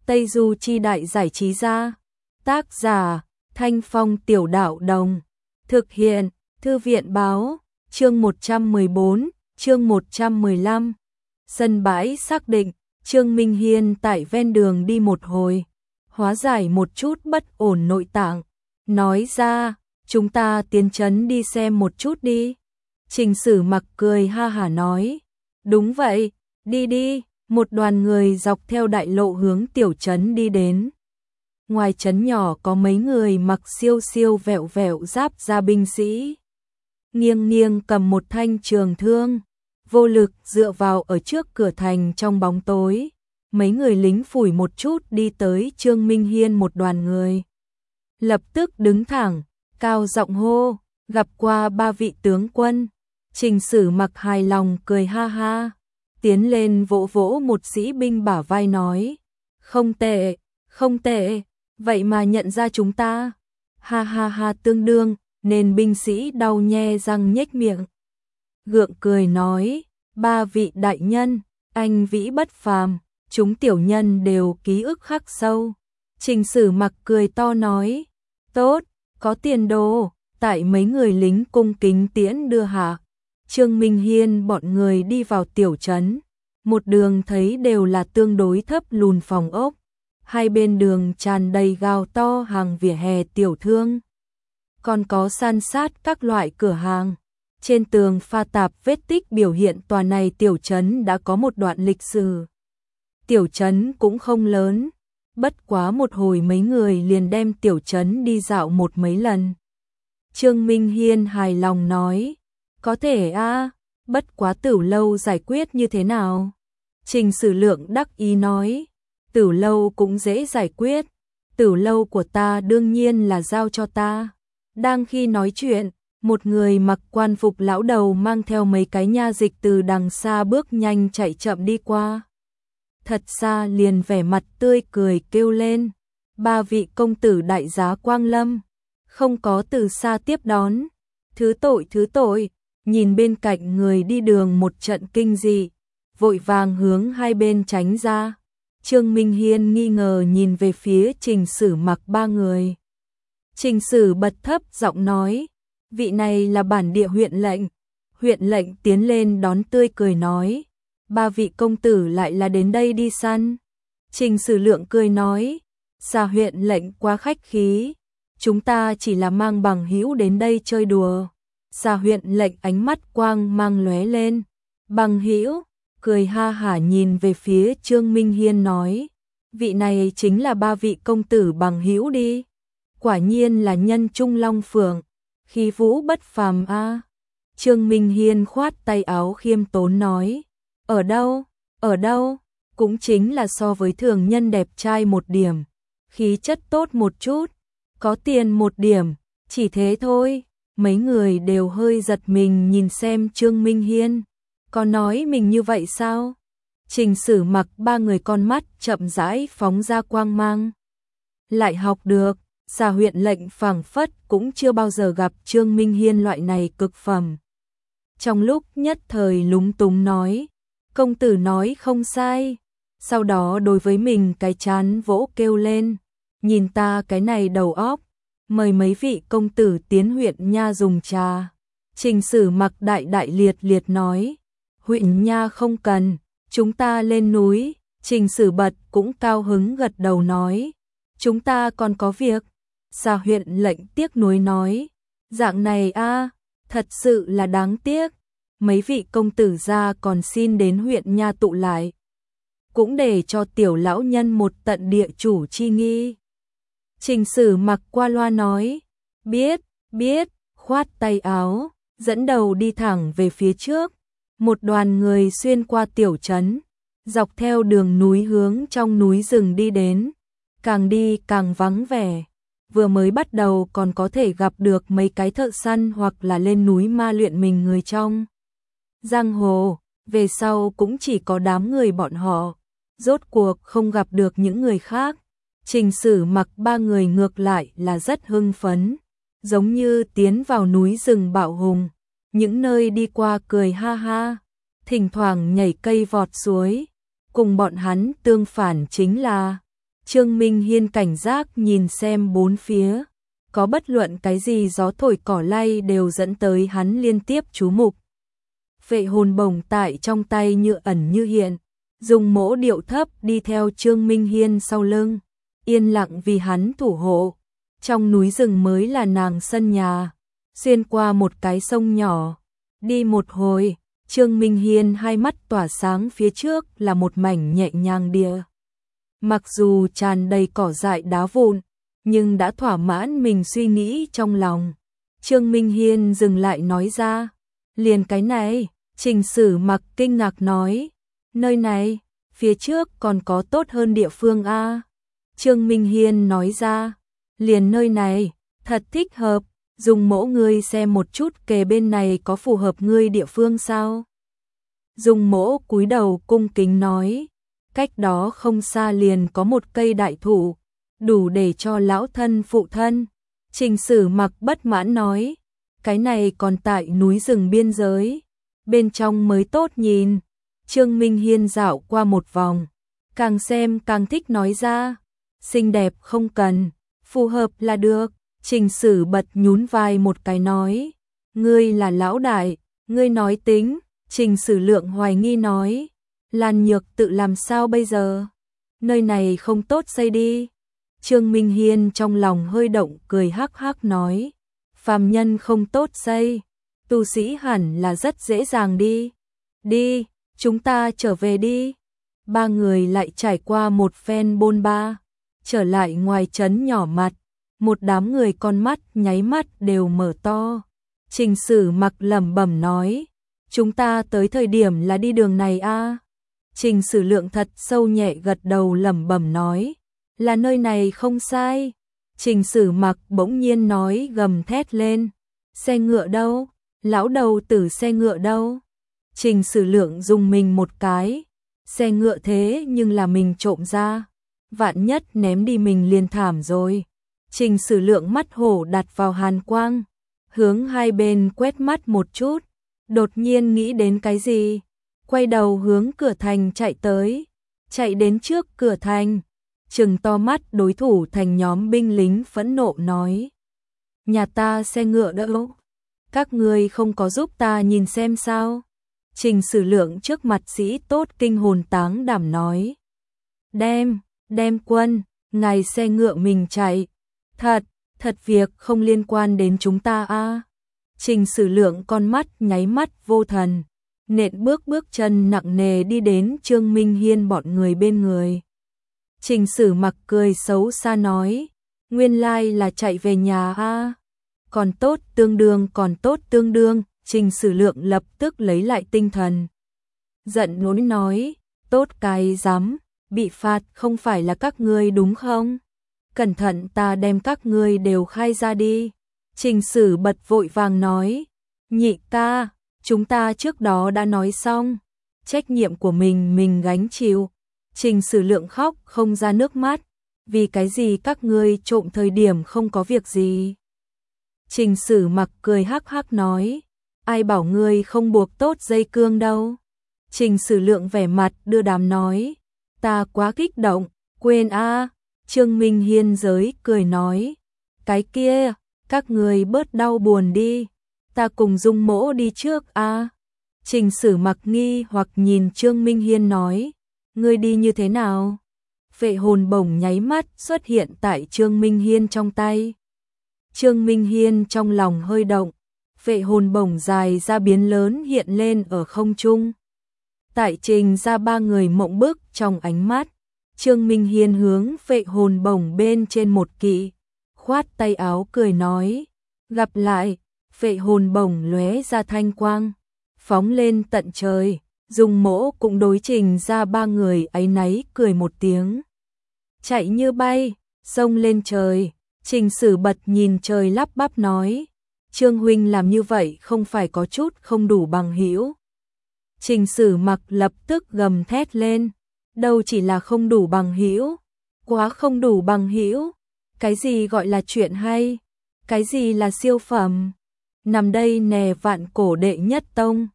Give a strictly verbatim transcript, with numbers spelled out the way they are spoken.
Tây Du Chi Đại Giải Trí Gia. Tác giả Thanh Phong Tiểu Đạo Đồng. Thực hiện Thư viện Báo. Chương một trăm mười bốn, chương một trăm mười lăm. Sân bãi xác định, Trương Minh Hiên tại ven đường đi một hồi, hóa giải một chút bất ổn nội tạng, nói ra, chúng ta tiến trấn đi xem một chút đi. Trình Sử Mặc cười ha hả nói, đúng vậy, đi đi. Một đoàn người dọc theo đại lộ hướng tiểu trấn đi đến. Ngoài trấn nhỏ có mấy người mặc siêu siêu vẹo vẹo giáp da binh sĩ, nghiêng nghiêng cầm một thanh trường thương, vô lực dựa vào ở trước cửa thành trong bóng tối. Mấy người lính phủi một chút đi tới Trương Minh Hiên một đoàn người. Lập tức đứng thẳng, cao giọng hô, gặp qua ba vị tướng quân. Trình Sử Mặc hài lòng cười ha ha, tiến lên vỗ vỗ một sĩ binh bả vai nói, không tệ, không tệ, vậy mà nhận ra chúng ta. Ha ha ha, tương đương, nên binh sĩ đau nhe răng nhếch miệng. Gượng cười nói, ba vị đại nhân, anh vĩ bất phàm, chúng tiểu nhân đều ký ức khắc sâu. Trình Sử Mặc cười to nói, tốt, có tiền đồ. Tại mấy người lính cung kính tiễn đưa hạ, Trương Minh Hiên bọn người đi vào tiểu trấn. Một đường thấy đều là tương đối thấp lùn phòng ốc, hai bên đường tràn đầy gào to hàng vỉa hè tiểu thương, còn có san sát các loại cửa hàng. Trên tường pha tạp vết tích biểu hiện tòa này tiểu trấn đã có một đoạn lịch sử. Tiểu trấn cũng không lớn, bất quá một hồi mấy người liền đem tiểu trấn đi dạo một mấy lần. Trương Minh Hiên hài lòng nói, có thể a, bất quá Tử Lâu giải quyết như thế nào? Trình Sử Lượng đắc ý nói, Tử Lâu cũng dễ giải quyết, Tử Lâu của ta đương nhiên là giao cho ta. Đang khi nói chuyện, một người mặc quan phục lão đầu mang theo mấy cái nha dịch từ đằng xa bước nhanh chạy chậm đi qua. Thật xa liền vẻ mặt tươi cười kêu lên, ba vị công tử đại giá quang lâm. Không có từ xa tiếp đón, thứ tội thứ tội. Nhìn bên cạnh người đi đường một trận kinh dị, vội vàng hướng hai bên tránh ra. Trương Minh Hiên nghi ngờ nhìn về phía Trình Sử Mặc ba người. Trình Sử bật thấp giọng nói, vị này là bản địa huyện lệnh. Huyện lệnh tiến lên đón tươi cười nói, ba vị công tử lại là đến đây đi săn. Trình Sử Lượng cười nói, Xa huyện lệnh quá khách khí, chúng ta chỉ là mang bằng hữu đến đây chơi đùa. Xa huyện lệnh ánh mắt quang mang lóe lên, bằng hữu, cười ha hả nhìn về phía Trương Minh Hiên nói, vị này chính là ba vị công tử bằng hữu đi. Quả nhiên là nhân trung long phượng, khí vũ bất phàm a. Trương Minh Hiên khoát tay áo khiêm tốn nói, ở đâu, ở đâu, cũng chính là so với thường nhân đẹp trai một điểm, khí chất tốt một chút, có tiền một điểm, chỉ thế thôi. Mấy người đều hơi giật mình nhìn xem Trương Minh Hiên, có nói mình như vậy sao? Trình Sử Mặc ba người con mắt chậm rãi phóng ra quang mang. Lại học được, Xa huyện lệnh phảng phất cũng chưa bao giờ gặp Trương Minh Hiên loại này cực phẩm. Trong lúc nhất thời lúng túng nói, công tử nói không sai. Sau đó đối với mình cái chán vỗ kêu lên, nhìn ta cái này đầu óc. Mời mấy vị công tử tiến huyện nha dùng trà. Trình Sử Mặc đại đại liệt liệt nói, huyện nha không cần, chúng ta lên núi. Trình Sử Bật cũng cao hứng gật đầu nói, chúng ta còn có việc. Xa huyện lệnh tiếc nuối nói, dạng này a, thật sự là đáng tiếc. Mấy vị công tử gia còn xin đến huyện nha tụ lại, cũng để cho tiểu lão nhân một tận địa chủ chi nghi. Trình Sử Mặc qua loa nói, biết, biết, khoát tay áo, dẫn đầu đi thẳng về phía trước. Một đoàn người xuyên qua tiểu trấn, dọc theo đường núi hướng trong núi rừng đi đến, càng đi càng vắng vẻ. Vừa mới bắt đầu còn có thể gặp được mấy cái thợ săn hoặc là lên núi ma luyện mình người trong giang hồ, về sau cũng chỉ có đám người bọn họ, rốt cuộc không gặp được những người khác. Trình Sử Mặc ba người ngược lại là rất hưng phấn, giống như tiến vào núi rừng bạo hùng, những nơi đi qua cười ha ha, thỉnh thoảng nhảy cây vọt suối. Cùng bọn hắn tương phản chính là Trương Minh Hiên cảnh giác nhìn xem bốn phía, có bất luận cái gì gió thổi cỏ lay đều dẫn tới hắn liên tiếp chú mục. Phệ hồn bổng tại trong tay như ẩn như hiện, dùng mỗ điệu thấp đi theo Trương Minh Hiên sau lưng, yên lặng vì hắn thủ hộ. Trong núi rừng mới là nàng sân nhà, xuyên qua một cái sông nhỏ, đi một hồi, Trương Minh Hiên hai mắt tỏa sáng, phía trước là một mảnh nhẹ nhàng địa. Mặc dù tràn đầy cỏ dại đá vụn, nhưng đã thỏa mãn mình suy nghĩ trong lòng. Trương Minh Hiên dừng lại nói ra, liền cái này. Trình Sử Mặc kinh ngạc nói, nơi này, phía trước còn có tốt hơn địa phương a. Trương Minh Hiên nói ra, liền nơi này, thật thích hợp, dùng mỗ ngươi xem một chút kề bên này có phù hợp ngươi địa phương sao. Dùng mỗ cúi đầu cung kính nói, cách đó không xa liền có một cây đại thụ, đủ để cho lão thân phụ thân. Trình Sử Mặc bất mãn nói, cái này còn tại núi rừng biên giới, bên trong mới tốt nhìn. Trương Minh Hiên dạo qua một vòng, càng xem càng thích nói ra, xinh đẹp không cần, phù hợp là được. Trình Sử bật nhún vai một cái nói, ngươi là lão đại, ngươi nói tính. Trình Sử Lượng hoài nghi nói, Lan Nhược tự làm sao bây giờ, nơi này không tốt xây đi. Trương Minh Hiên trong lòng hơi động, cười hắc hắc nói, phàm nhân không tốt xây, tu sĩ hẳn là rất dễ dàng đi. Đi, chúng ta trở về đi. Ba người lại trải qua một phen bôn ba, trở lại ngoài trấn nhỏ mặt, một đám người con mắt nháy mắt đều mở to. Trình Sử Mặc lẩm bẩm nói, chúng ta tới thời điểm là đi đường này a. À? Trình Sử Lượng thật sâu nhẹ gật đầu lẩm bẩm nói, là nơi này không sai. Trình Sử Mặc bỗng nhiên nói gầm thét lên, xe ngựa đâu, lão đầu tử xe ngựa đâu. Trình Sử Lượng dùng mình một cái, xe ngựa thế nhưng là mình trộm ra, vạn nhất ném đi mình liền thảm rồi. Trình Sử Lượng mắt hổ đặt vào hàn quang, hướng hai bên quét mắt một chút, đột nhiên nghĩ đến cái gì, quay đầu hướng cửa thành chạy tới, chạy đến trước cửa thành, trừng to mắt đối thủ thành nhóm binh lính phẫn nộ nói, nhà ta xe ngựa đâu, các ngươi không có giúp ta nhìn xem sao. Trình Sử Lượng trước mặt sĩ tốt kinh hồn táng đảm nói, đem, đem quân, ngài xe ngựa mình chạy, thật, thật việc không liên quan đến chúng ta a. À. Trình Sử Lượng con mắt nháy mắt vô thần, nện bước bước chân nặng nề đi đến Trương Minh Hiên bọn người bên người. Trình Sử Mặc cười xấu xa nói, nguyên lai là chạy về nhà a. À. Còn tốt tương đương, còn tốt tương đương. Trình Sử Lượng lập tức lấy lại tinh thần, giận nổi nói, tốt cái dám, bị phạt không phải là các ngươi đúng không? Cẩn thận ta đem các ngươi đều khai ra đi. Trình Sử bật vội vàng nói, nhị ca, chúng ta trước đó đã nói xong, trách nhiệm của mình mình gánh chịu. Trình Sử Lượng khóc không ra nước mắt, vì cái gì các ngươi trộm thời điểm không có việc gì. Trình Sử Mặc cười hắc hắc nói, ai bảo ngươi không buộc tốt dây cương đâu. Trình Sử Lượng vẻ mặt đưa đám nói, ta quá kích động, quên a. À. Trương Minh Hiên giới cười nói, cái kia, các ngươi bớt đau buồn đi, ta cùng Dung Mỗ đi trước a. À. Trình Sử Mặc nghi hoặc nhìn Trương Minh Hiên nói, ngươi đi như thế nào? Phệ hồn bổng nháy mắt xuất hiện tại Trương Minh Hiên trong tay. Trương Minh Hiên trong lòng hơi động, phệ hồn bổng dài ra biến lớn hiện lên ở không trung. Tại Trình ra ba người mộng bức trong ánh mắt, Trương Minh Hiên hướng phệ hồn bổng bên trên một kỵ, khoát tay áo cười nói, gặp lại. Phệ hồn bổng lóe ra thanh quang, phóng lên tận trời. Dung Mỗ cũng đối Trình ra ba người áy náy cười một tiếng, chạy như bay, xông lên trời. Trình Sử bật nhìn trời lắp bắp nói, Trương huynh làm như vậy không phải có chút không đủ bằng hữu. Trình Sử Mặc lập tức gầm thét lên, đâu chỉ là không đủ bằng hữu, quá không đủ bằng hữu. Cái gì gọi là chuyện hay, cái gì là siêu phẩm, nằm đây nè vạn cổ đệ nhất tông,